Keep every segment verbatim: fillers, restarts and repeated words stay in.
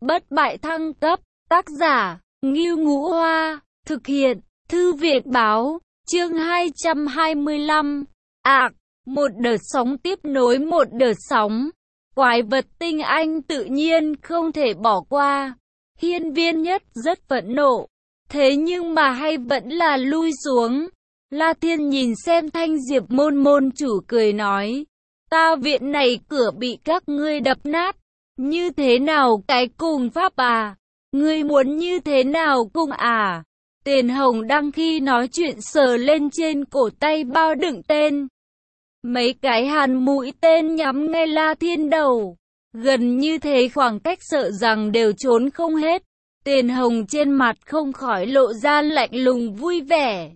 bất bại thăng cấp, tác giả, Ngưu Ngũ Hoa, thực hiện, Thư viện báo, chương hai trăm hai mươi lăm, ạc, một đợt sóng tiếp nối một đợt sóng, quái vật tinh anh tự nhiên không thể bỏ qua, hiên viên nhất rất phẫn nộ, thế nhưng mà hay vẫn là lui xuống. La Thiên nhìn xem Thanh Diệp môn môn chủ cười nói, ta viện này cửa bị các ngươi đập nát, như thế nào cái cùng pháp à, ngươi muốn như thế nào cùng à. Tiền Hồng đang khi nói chuyện sờ lên trên cổ tay bao đựng tên. Mấy cái hàn mũi tên nhắm ngay La Thiên đầu, gần như thế khoảng cách sợ rằng đều trốn không hết. Tiền Hồng trên mặt không khỏi lộ ra lạnh lùng vui vẻ.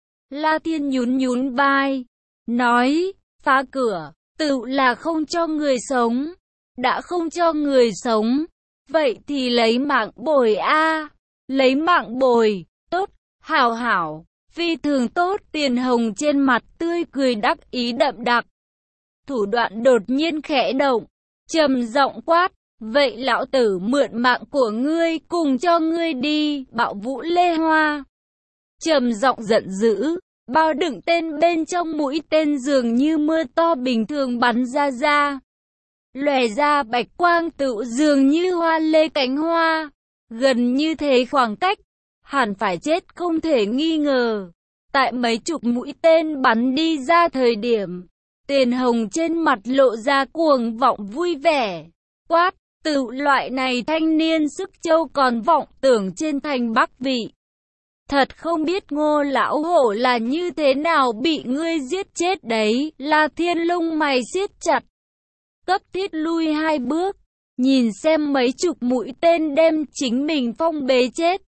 La Thiên nhún nhún vai, nói, phá cửa, tự là không cho người sống. Đã không cho người sống, vậy thì lấy mạng bồi a, lấy mạng bồi, tốt, hảo hảo, phi thường tốt. Tiền Hồng trên mặt tươi cười đắc ý đậm đặc. Thủ đoạn đột nhiên khẽ động, trầm giọng quát, vậy lão tử mượn mạng của ngươi cùng cho ngươi đi, Bạo Vũ Lê Hoa. Trầm giọng giận dữ, bao đựng tên bên trong mũi tên dường như mưa to bình thường bắn ra ra. Lòe ra bạch quang tựu dường như hoa lê cánh hoa, gần như thế khoảng cách, hẳn phải chết không thể nghi ngờ. Tại mấy chục mũi tên bắn đi ra thời điểm, Tiền Hồng trên mặt lộ ra cuồng vọng vui vẻ, quát, tựu loại này thanh niên sức châu còn vọng tưởng trên thành Bắc vị. Thật không biết Ngô lão hổ là như thế nào bị ngươi giết chết đấy. La Thiên lông mày siết chặt, cấp thiết lui hai bước, nhìn xem mấy chục mũi tên đem chính mình phong bế chết.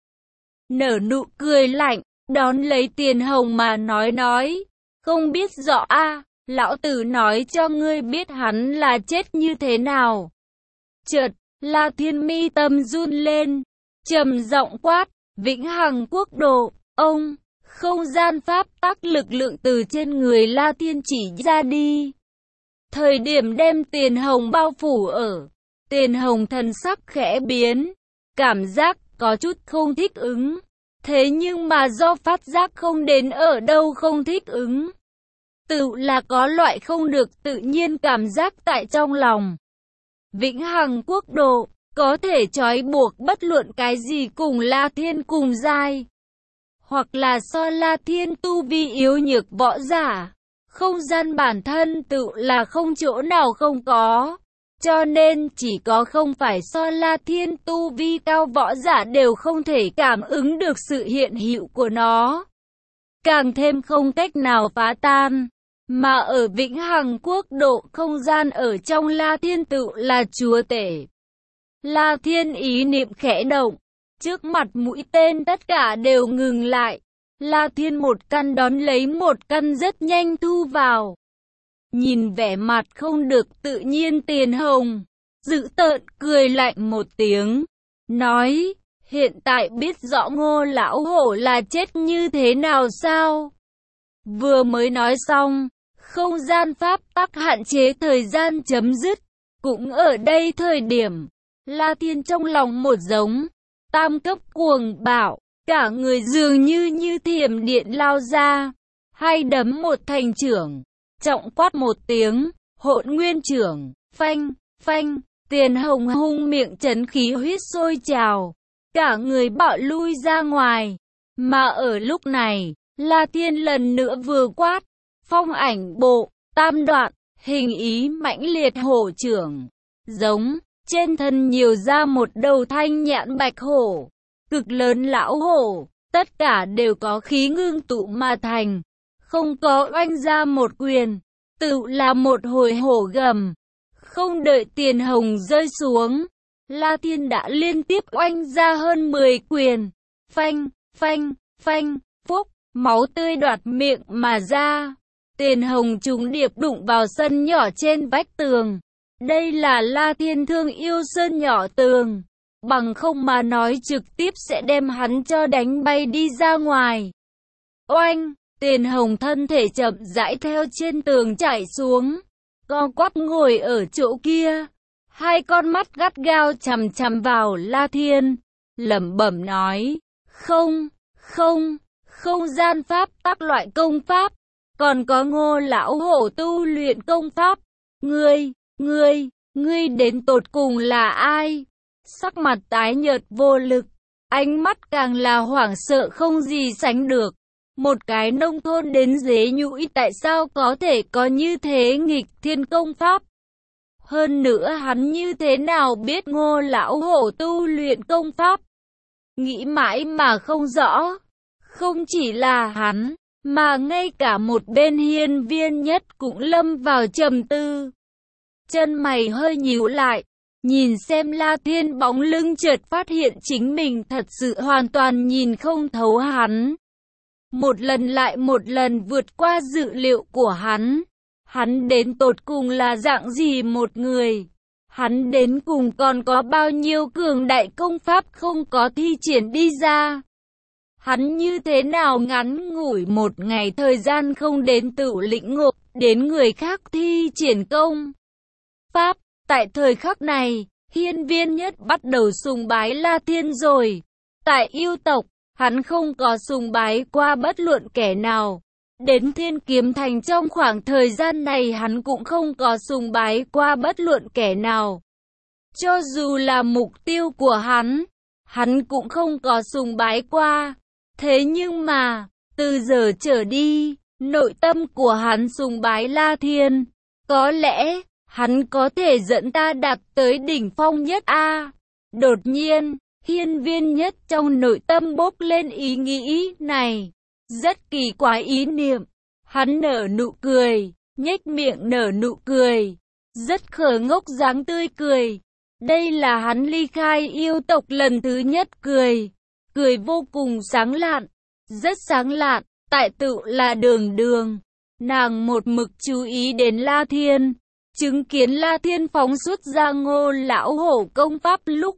Nở nụ cười lạnh, đón lấy Tiền Hồng mà nói nói, không biết rõ a, lão tử nói cho ngươi biết hắn là chết như thế nào. Chợt, La Thiên mi tâm run lên, trầm giọng quát, Vĩnh Hằng Quốc độ, ông, không gian pháp tắc lực lượng từ trên người La Thiên chỉ ra đi. Thời điểm đem Tiền Hồng bao phủ ở, Tiền Hồng thần sắc khẽ biến, cảm giác có chút không thích ứng. Thế nhưng mà do phát giác không đến ở đâu không thích ứng, tự là có loại không được tự nhiên cảm giác tại trong lòng. Vĩnh Hằng Quốc độ, có thể trói buộc bất luận cái gì cùng La Thiên cùng giai, hoặc là so La Thiên tu vi yếu nhược võ giả. Không gian bản thân tự là không chỗ nào không có, cho nên chỉ có không phải so La Thiên tu vi cao võ giả đều không thể cảm ứng được sự hiện hữu của nó, càng thêm không cách nào phá tan. Mà ở Vĩnh Hằng Quốc độ không gian ở trong La Thiên tự là chúa tể. La Thiên ý niệm khẽ động, trước mặt mũi tên tất cả đều ngừng lại. La Thiên một căn đón lấy một căn rất nhanh thu vào. Nhìn vẻ mặt không được tự nhiên Tiền Hồng, dữ tợn cười lạnh một tiếng, nói, hiện tại biết rõ Ngô lão hổ là chết như thế nào sao? Vừa mới nói xong, không gian pháp tắc hạn chế thời gian chấm dứt, cũng ở đây thời điểm, La Thiên trong lòng một giống, tam cấp cuồng bạo. Cả người dường như như thiểm điện lao ra, hay đấm một thành trưởng, trọng quát một tiếng, hỗn nguyên trưởng, phanh, phanh, Tiền Hồng hung miệng chấn khí huyết sôi trào, cả người bạo lui ra ngoài. Mà ở lúc này, La Thiên lần nữa vừa quát, phong ảnh bộ, tam đoạn, hình ý mãnh liệt hổ trưởng, giống, trên thân nhiều ra một đầu thanh nhãn bạch hổ. Cực lớn lão hổ, tất cả đều có khí ngưng tụ mà thành, không có oanh ra một quyền, tự là một hồi hổ gầm. Không đợi Tiền Hồng rơi xuống, La Thiên đã liên tiếp oanh ra hơn mười quyền, phanh, phanh, phanh, phúc, máu tươi đoạt miệng mà ra. Tiền Hồng trúng điệp đụng vào sân nhỏ trên vách tường. Đây là La Thiên thương yêu sơn nhỏ tường, bằng không mà nói trực tiếp sẽ đem hắn cho đánh bay đi ra ngoài. Oanh, Tiền Hồng thân thể chậm rãi theo trên tường chảy xuống, co quắp ngồi ở chỗ kia, hai con mắt gắt gao chằm chằm vào La Thiên, lẩm bẩm nói, không, không, không gian pháp tắc loại công pháp, còn có Ngô lão hổ tu luyện công pháp, ngươi, ngươi, ngươi đến tột cùng là ai? Sắc mặt tái nhợt vô lực, ánh mắt càng là hoảng sợ không gì sánh được. Một cái nông thôn đến dế nhũi tại sao có thể có như thế nghịch thiên công pháp? Hơn nữa hắn như thế nào biết Ngô lão hổ tu luyện công pháp? Nghĩ mãi mà không rõ. Không chỉ là hắn, mà ngay cả một bên Hiên Viên Nhất cũng lâm vào trầm tư. Chân mày hơi nhíu lại, nhìn xem La Thiên bóng lưng, chợt phát hiện chính mình thật sự hoàn toàn nhìn không thấu hắn. Một lần lại một lần vượt qua dự liệu của hắn. Hắn đến tột cùng là dạng gì một người? Hắn đến cùng còn có bao nhiêu cường đại công pháp không có thi triển đi ra? Hắn như thế nào ngắn ngủi một ngày thời gian không đến tự lĩnh ngộ, đến người khác thi triển công pháp? Tại thời khắc này, Hiên Viên Nhất bắt đầu sùng bái La Thiên rồi. Tại yêu tộc, hắn không có sùng bái qua bất luận kẻ nào. Đến Thiên Kiếm Thành trong khoảng thời gian này hắn cũng không có sùng bái qua bất luận kẻ nào. Cho dù là mục tiêu của hắn, hắn cũng không có sùng bái qua. Thế nhưng mà, từ giờ trở đi, nội tâm của hắn sùng bái La Thiên. Có lẽ, hắn có thể dẫn ta đạt tới đỉnh phong nhất a. Đột nhiên, Hiên Viên Nhất trong nội tâm bốc lên ý nghĩ này. Rất kỳ quái ý niệm. Hắn nở nụ cười, nhếch miệng nở nụ cười. Rất khờ ngốc dáng tươi cười. Đây là hắn ly khai yêu tộc lần thứ nhất cười. Cười vô cùng sáng lạn. Rất sáng lạn. Tại tự là Đường Đường. Nàng một mực chú ý đến La Thiên. Chứng kiến La Thiên phóng xuất ra Ngô lão hổ công pháp lúc.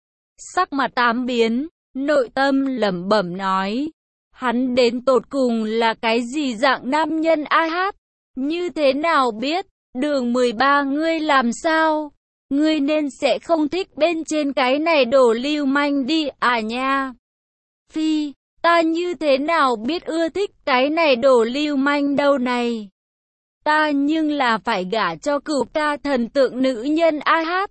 Sắc mặt tám biến. Nội tâm lẩm bẩm nói. Hắn đến tột cùng là cái gì dạng nam nhân a hát? Như thế nào biết? Đường mười ba ngươi làm sao? Ngươi nên sẽ không thích bên trên cái này đổ lưu manh đi à nha. Phi, ta như thế nào biết ưa thích cái này đổ lưu manh đâu này? Ta nhưng là phải gả cho cửu ca thần tượng nữ nhân a hát.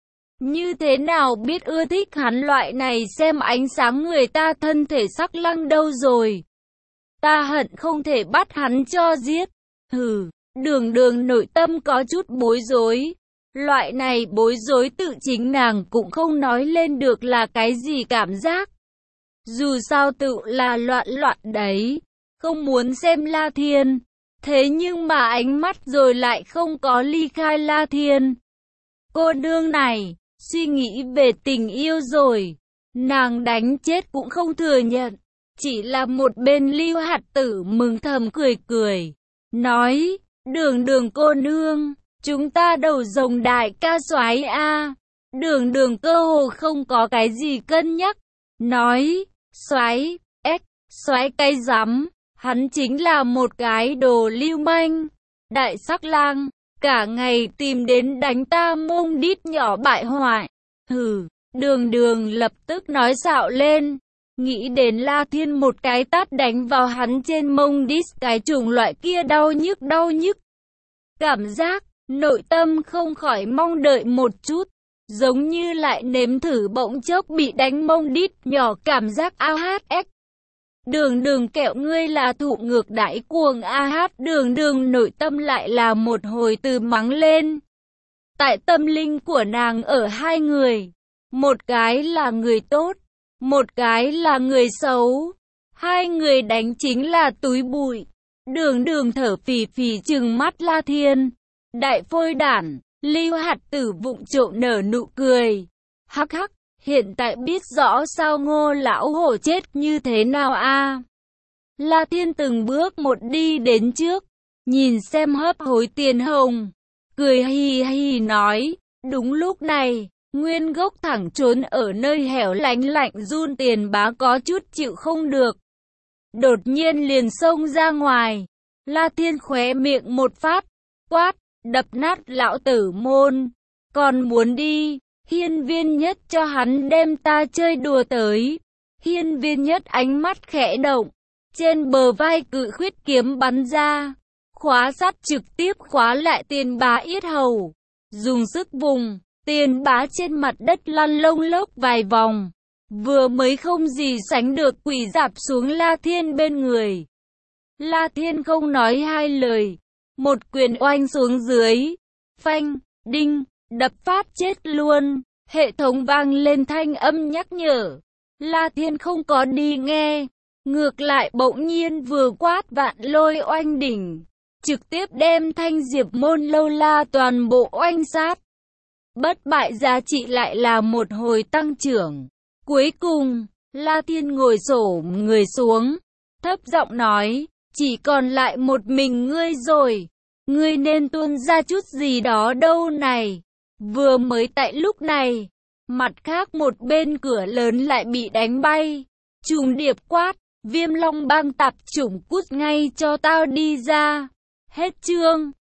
Như thế nào biết ưa thích hắn loại này xem ánh sáng người ta thân thể sắc lăng đâu rồi. Ta hận không thể bắt hắn cho giết. Hừ, Đường Đường nội tâm có chút bối rối. Loại này bối rối tự chính nàng cũng không nói lên được là cái gì cảm giác. Dù sao tự là loạn loạn đấy. Không muốn xem La Thiên. Thế nhưng mà ánh mắt rồi lại không có ly khai La Thiên. Cô nương này, suy nghĩ về tình yêu rồi. Nàng đánh chết cũng không thừa nhận. Chỉ là một bên Lưu Hạt Tử mừng thầm cười cười. Nói, Đường Đường cô nương, chúng ta đầu rồng đại ca soái a. Đường Đường cơ hồ không có cái gì cân nhắc. Nói, soái, ếch, soái cái rắm. Hắn chính là một cái đồ lưu manh. Đại sắc lang, cả ngày tìm đến đánh ta mông đít nhỏ bại hoại. Hừ, Đường Đường lập tức nói xạo lên. Nghĩ đến La Thiên một cái tát đánh vào hắn trên mông đít, cái chủng loại kia đau nhức đau nhức. Cảm giác, nội tâm không khỏi mong đợi một chút. Giống như lại nếm thử bỗng chốc bị đánh mông đít nhỏ cảm giác a hát ếch. Đường Đường kẹo ngươi là thụ ngược đãi cuồng a hát. Đường Đường nội tâm lại là một hồi từ mắng lên. Tại tâm linh của nàng ở hai người. Một cái là người tốt, một cái là người xấu. Hai người đánh chính là túi bụi. Đường Đường thở phì phì trừng mắt La Thiên. Đại phôi đản, Lưu Hạt Tử vụng trộm nở nụ cười. Hắc hắc, hiện tại biết rõ sao Ngô lão hổ chết như thế nào a? La Thiên từng bước một đi đến trước, nhìn xem hấp hối tiền hồng, cười hì hì nói, đúng lúc này, nguyên gốc thẳng trốn ở nơi hẻo lánh lạnh run tiền bá có chút chịu không được. Đột nhiên liền xông ra ngoài, La Thiên khóe miệng một phát, quát, đập nát lão tử môn. còn muốn đi. Hiên Viên Nhất cho hắn đem ta chơi đùa tới. Hiên Viên Nhất ánh mắt khẽ động, trên bờ vai cự khuyết kiếm bắn ra, khóa sắt trực tiếp khóa lại Tiền Bá yết hầu. Dùng sức vùng, Tiền Bá trên mặt đất lăn lông lốc vài vòng, vừa mới không gì sánh được quỳ rạp xuống La Thiên bên người. La Thiên không nói hai lời, một quyền oanh xuống dưới, phanh, đinh, đập phát chết luôn. Hệ thống vang lên thanh âm nhắc nhở. La Thiên không có đi nghe, ngược lại bỗng nhiên vừa quát vạn lôi oanh đỉnh, trực tiếp đem thanh Diệp Môn Lâu La toàn bộ oanh sát. Bất bại giá trị lại là một hồi tăng trưởng. Cuối cùng, La Thiên ngồi xổm người xuống, thấp giọng nói, chỉ còn lại một mình ngươi rồi, ngươi nên tuôn ra chút gì đó đâu này. Vừa mới tại lúc này, mặt khác một bên cửa lớn lại bị đánh bay. Trùng Điệp quát, Viêm Long Bang tạp chủng cút ngay cho tao đi ra. Hết chương.